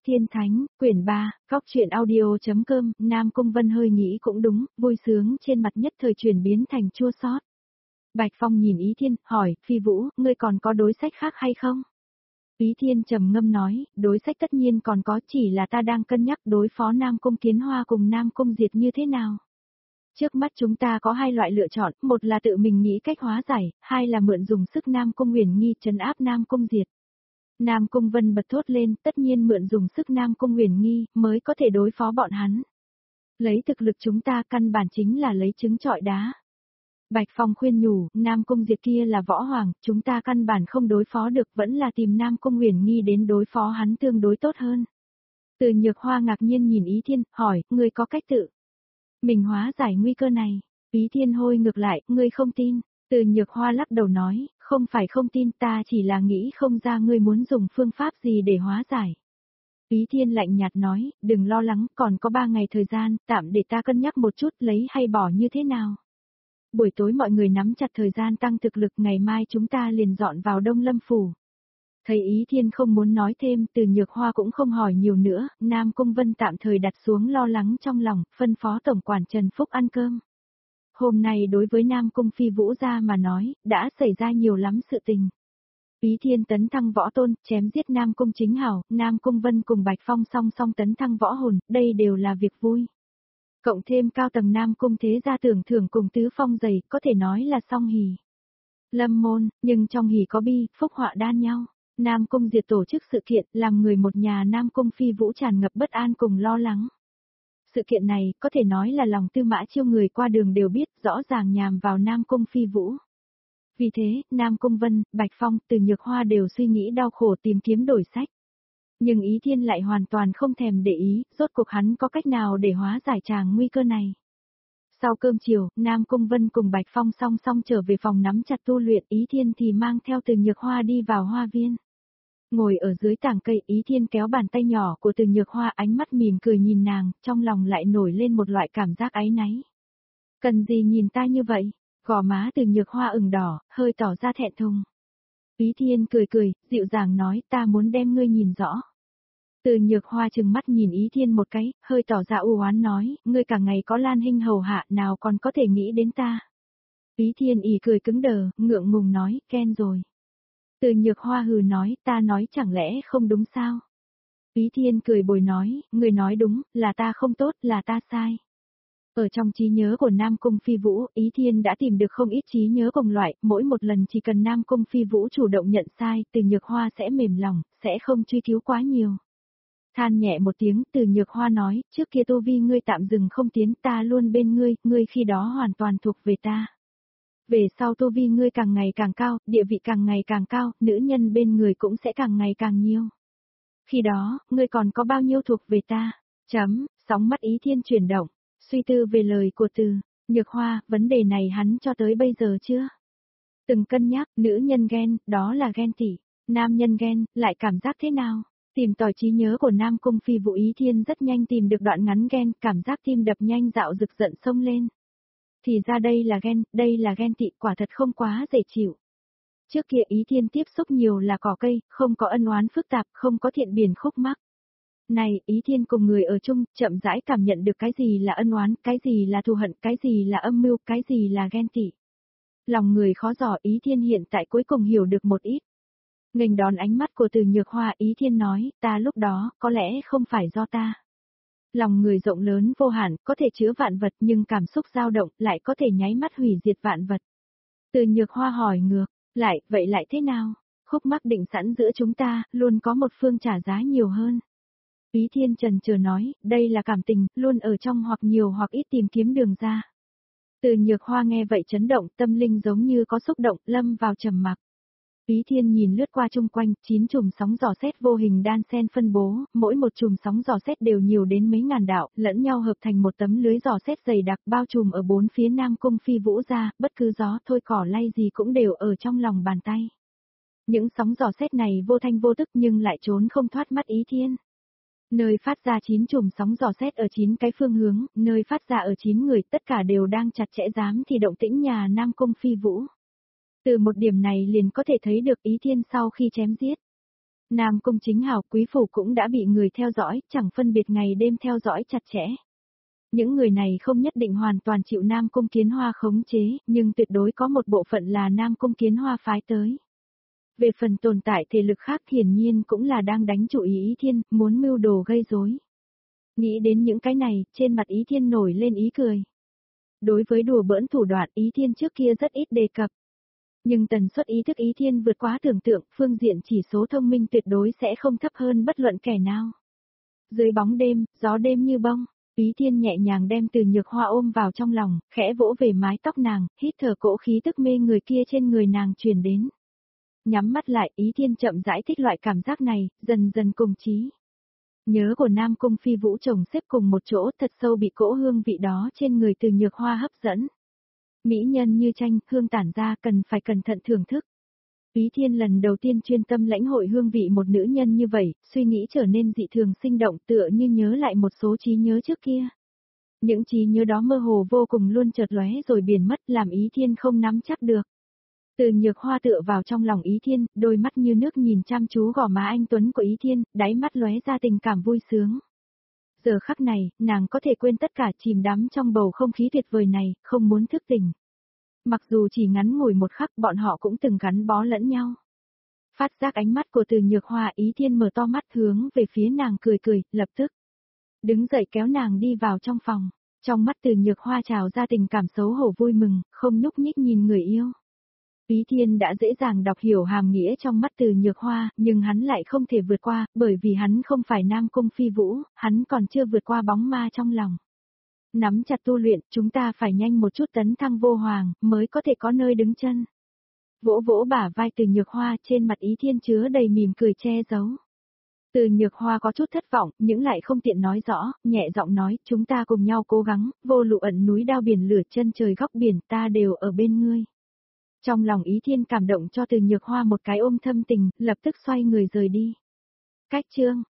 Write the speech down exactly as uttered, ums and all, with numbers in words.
Tiên Thánh, quyển ba, góc truyện audio.com, Nam Cung Vân hơi nghĩ cũng đúng, vui sướng trên mặt nhất thời chuyển biến thành chua xót. Bạch Phong nhìn Ý Thiên, hỏi, Phi Vũ, ngươi còn có đối sách khác hay không? Ý Thiên trầm ngâm nói, đối sách tất nhiên còn có, chỉ là ta đang cân nhắc đối phó Nam Cung Kiến Hoa cùng Nam Cung Diệt như thế nào. Trước mắt chúng ta có hai loại lựa chọn, một là tự mình nghĩ cách hóa giải, hai là mượn dùng sức Nam Cung Huyền Nghi trấn áp Nam Cung Diệt. Nam Cung Vân bật thốt lên, tất nhiên mượn dùng sức Nam Cung Huyền Nghi, mới có thể đối phó bọn hắn. Lấy thực lực chúng ta căn bản chính là lấy trứng trọi đá. Bạch Phong khuyên nhủ, Nam Cung Diệt kia là võ hoàng, chúng ta căn bản không đối phó được, vẫn là tìm Nam Cung Huyền Nghi đến đối phó hắn tương đối tốt hơn. Từ Nhược Hoa ngạc nhiên nhìn Ý Thiên, hỏi, ngươi có cách tự mình hóa giải nguy cơ này. Ý Thiên hôi ngược lại, ngươi không tin. Từ Nhược Hoa lắc đầu nói, không phải không tin, ta chỉ là nghĩ không ra ngươi muốn dùng phương pháp gì để hóa giải. Ý Thiên lạnh nhạt nói, đừng lo lắng, còn có ba ngày thời gian, tạm để ta cân nhắc một chút lấy hay bỏ như thế nào. Buổi tối mọi người nắm chặt thời gian tăng thực lực, ngày mai chúng ta liền dọn vào Đông Lâm Phủ. Thấy Ý Thiên không muốn nói thêm, Từ Nhược Hoa cũng không hỏi nhiều nữa, Nam Cung Vân tạm thời đặt xuống lo lắng trong lòng, phân phó tổng quản Trần Phúc ăn cơm. Hôm nay đối với Nam Cung Phi Vũ gia mà nói, đã xảy ra nhiều lắm sự tình. Ý Thiên tấn thăng võ tôn, chém giết Nam Cung Chính Hảo, Nam Cung Vân cùng Bạch Phong song song tấn thăng võ hồn, đây đều là việc vui. Cộng thêm cao tầng Nam Cung thế gia tưởng thưởng cùng tứ phong dày, có thể nói là song hỉ. Lâm môn, nhưng trong hỉ có bi, phúc họa đan nhau. Nam Cung Diệt tổ chức sự kiện, làm người một nhà Nam Cung Phi Vũ tràn ngập bất an cùng lo lắng. Sự kiện này, có thể nói là lòng Tư Mã Chiêu người qua đường đều biết, rõ ràng nhằm vào Nam Cung Phi Vũ. Vì thế, Nam Cung Vân, Bạch Phong, Từ Nhược Hoa đều suy nghĩ đau khổ tìm kiếm đổi sách. Nhưng Ý Thiên lại hoàn toàn không thèm để ý, rốt cuộc hắn có cách nào để hóa giải tràng nguy cơ này. Sau cơm chiều, Nam Cung Vân cùng Bạch Phong song song trở về phòng nắm chặt tu luyện, Ý Thiên thì mang theo Từ Nhược Hoa đi vào hoa viên. Ngồi ở dưới tảng cây, Ý Thiên kéo bàn tay nhỏ của Từ Nhược Hoa, ánh mắt mỉm cười nhìn nàng, trong lòng lại nổi lên một loại cảm giác áy náy. Cần gì nhìn ta như vậy? Gò má Từ Nhược Hoa ửng đỏ, hơi tỏ ra thẹn thùng. Ý Thiên cười cười, dịu dàng nói, ta muốn đem ngươi nhìn rõ. Từ Nhược Hoa trừng mắt nhìn Ý Thiên một cái, hơi tỏ ra u oán nói, ngươi cả ngày có Lan Hinh hầu hạ, nào còn có thể nghĩ đến ta. Ý Thiên ỉ cười cứng đờ, ngượng ngùng nói, ghen rồi. Từ Nhược Hoa hừ nói, ta nói chẳng lẽ không đúng sao? Ý Thiên cười bồi nói, người nói đúng, là ta không tốt, là ta sai. Ở trong trí nhớ của Nam Cung Phi Vũ, Ý Thiên đã tìm được không ít trí nhớ cùng loại, mỗi một lần chỉ cần Nam Cung Phi Vũ chủ động nhận sai, Từ Nhược Hoa sẽ mềm lòng, sẽ không truy cứu quá nhiều. Than nhẹ một tiếng, Từ Nhược Hoa nói, trước kia tu vi ngươi tạm dừng không tiến, ta luôn bên ngươi, ngươi khi đó hoàn toàn thuộc về ta. Về sau tu vi ngươi càng ngày càng cao, địa vị càng ngày càng cao, nữ nhân bên người cũng sẽ càng ngày càng nhiều. Khi đó, ngươi còn có bao nhiêu thuộc về ta? Chấm, sóng mắt Ý Thiên chuyển động, suy tư về lời của Từ Nhược Hoa, vấn đề này hắn cho tới bây giờ chưa? Từng cân nhắc, nữ nhân ghen, đó là ghen tị, nam nhân ghen, lại cảm giác thế nào? Tìm tòi trí nhớ của Nam Cung Phi Vũ, Ý Thiên rất nhanh tìm được đoạn ngắn ghen, cảm giác tim đập nhanh dạo rực giận sông lên. Thì ra đây là ghen, đây là ghen tị, quả thật không quá dễ chịu. Trước kia Ý Thiên tiếp xúc nhiều là cỏ cây, không có ân oán phức tạp, không có thiện biển khúc mắc. Này, Ý Thiên cùng người ở chung, chậm rãi cảm nhận được cái gì là ân oán, cái gì là thù hận, cái gì là âm mưu, cái gì là ghen tị. Lòng người khó dò, Ý Thiên hiện tại cuối cùng hiểu được một ít. Nghênh đón ánh mắt của Từ Nhược Hoa, Ý Thiên nói, ta lúc đó, có lẽ không phải do ta. Lòng người rộng lớn vô hạn, có thể chứa vạn vật nhưng cảm xúc dao động, lại có thể nháy mắt hủy diệt vạn vật. Từ Nhược Hoa hỏi ngược, lại, vậy lại thế nào? Khúc mắc định sẵn giữa chúng ta, luôn có một phương trả giá nhiều hơn. Ý Thiên trần chờ nói, đây là cảm tình, luôn ở trong hoặc nhiều hoặc ít tìm kiếm đường ra. Từ Nhược Hoa nghe vậy chấn động, tâm linh giống như có xúc động, lâm vào trầm mặc. Ý Thiên nhìn lướt qua chung quanh, chín chùm sóng dò xét vô hình đan xen phân bố, mỗi một chùm sóng dò xét đều nhiều đến mấy ngàn đạo, lẫn nhau hợp thành một tấm lưới dò xét dày đặc bao trùm ở bốn phía Nam Cung Phi Vũ ra, bất cứ gió thôi cỏ lay gì cũng đều ở trong lòng bàn tay. Những sóng dò xét này vô thanh vô tức nhưng lại trốn không thoát mắt Ý Thiên. Nơi phát ra chín chùm sóng dò xét ở chín cái phương hướng, nơi phát ra ở chín người, tất cả đều đang chặt chẽ giám thì động tĩnh nhà Nam Cung Phi Vũ. Từ một điểm này liền có thể thấy được Ý Thiên sau khi chém giết. Nam Cung Chính Hào quý phủ cũng đã bị người theo dõi, chẳng phân biệt ngày đêm theo dõi chặt chẽ. Những người này không nhất định hoàn toàn chịu Nam Cung Kiến Hoa khống chế, nhưng tuyệt đối có một bộ phận là Nam Cung Kiến Hoa phái tới. Về phần tồn tại thể lực khác hiển nhiên cũng là đang đánh chủ ý Ý Thiên, muốn mưu đồ gây rối. Nghĩ đến những cái này, trên mặt Ý Thiên nổi lên ý cười. Đối với đùa bỡn thủ đoạn Ý Thiên trước kia rất ít đề cập. Nhưng tần suất ý thức Ý Thiên vượt quá tưởng tượng, phương diện chỉ số thông minh tuyệt đối sẽ không thấp hơn bất luận kẻ nào. Dưới bóng đêm, gió đêm như bông, Ý Thiên nhẹ nhàng đem Từ Nhược Hoa ôm vào trong lòng, khẽ vỗ về mái tóc nàng, hít thở cỗ khí tức mê người kia trên người nàng truyền đến. Nhắm mắt lại, Ý Thiên chậm rãi thích loại cảm giác này, dần dần cùng chí. Nhớ của Nam Cung Phi Vũ chồng xếp cùng một chỗ thật sâu bị cỗ hương vị đó trên người Từ Nhược Hoa hấp dẫn. Mỹ nhân như tranh, hương tản ra cần phải cẩn thận thưởng thức. Ý Thiên lần đầu tiên chuyên tâm lãnh hội hương vị một nữ nhân như vậy, suy nghĩ trở nên dị thường sinh động tựa như nhớ lại một số trí nhớ trước kia. Những trí nhớ đó mơ hồ vô cùng luôn chợt lóe rồi biến mất làm Ý Thiên không nắm chắc được. Từ Nhược Hoa tựa vào trong lòng Ý Thiên, đôi mắt như nước nhìn chăm chú gò má anh tuấn của Ý Thiên, đáy mắt lóe ra tình cảm vui sướng. Giờ khắc này, nàng có thể quên tất cả chìm đắm trong bầu không khí tuyệt vời này, không muốn thức tỉnh. Mặc dù chỉ ngắn ngủi một khắc bọn họ cũng từng gắn bó lẫn nhau. Phát giác ánh mắt của Từ Nhược Hoa Ý Thiên mở to mắt hướng về phía nàng cười cười, lập tức. Đứng dậy kéo nàng đi vào trong phòng, trong mắt Từ Nhược Hoa trào ra tình cảm xấu hổ vui mừng, không nhúc nhích nhìn người yêu. Ý Thiên đã dễ dàng đọc hiểu hàm nghĩa trong mắt Từ Nhược Hoa, nhưng hắn lại không thể vượt qua, bởi vì hắn không phải Nam Cung Phi Vũ, hắn còn chưa vượt qua bóng ma trong lòng. Nắm chặt tu luyện, chúng ta phải nhanh một chút tấn thăng vô hoàng, mới có thể có nơi đứng chân. Vỗ vỗ bả vai Từ Nhược Hoa trên mặt Ý Thiên chứa đầy mỉm cười che giấu. Từ Nhược Hoa có chút thất vọng, nhưng lại không tiện nói rõ, nhẹ giọng nói, chúng ta cùng nhau cố gắng, vô lụ ẩn núi đao biển lửa chân trời góc biển ta đều ở bên ngươi. Trong lòng Ý Thiên cảm động cho Từ Nhược Hoa một cái ôm thâm tình, lập tức xoay người rời đi. Cách chương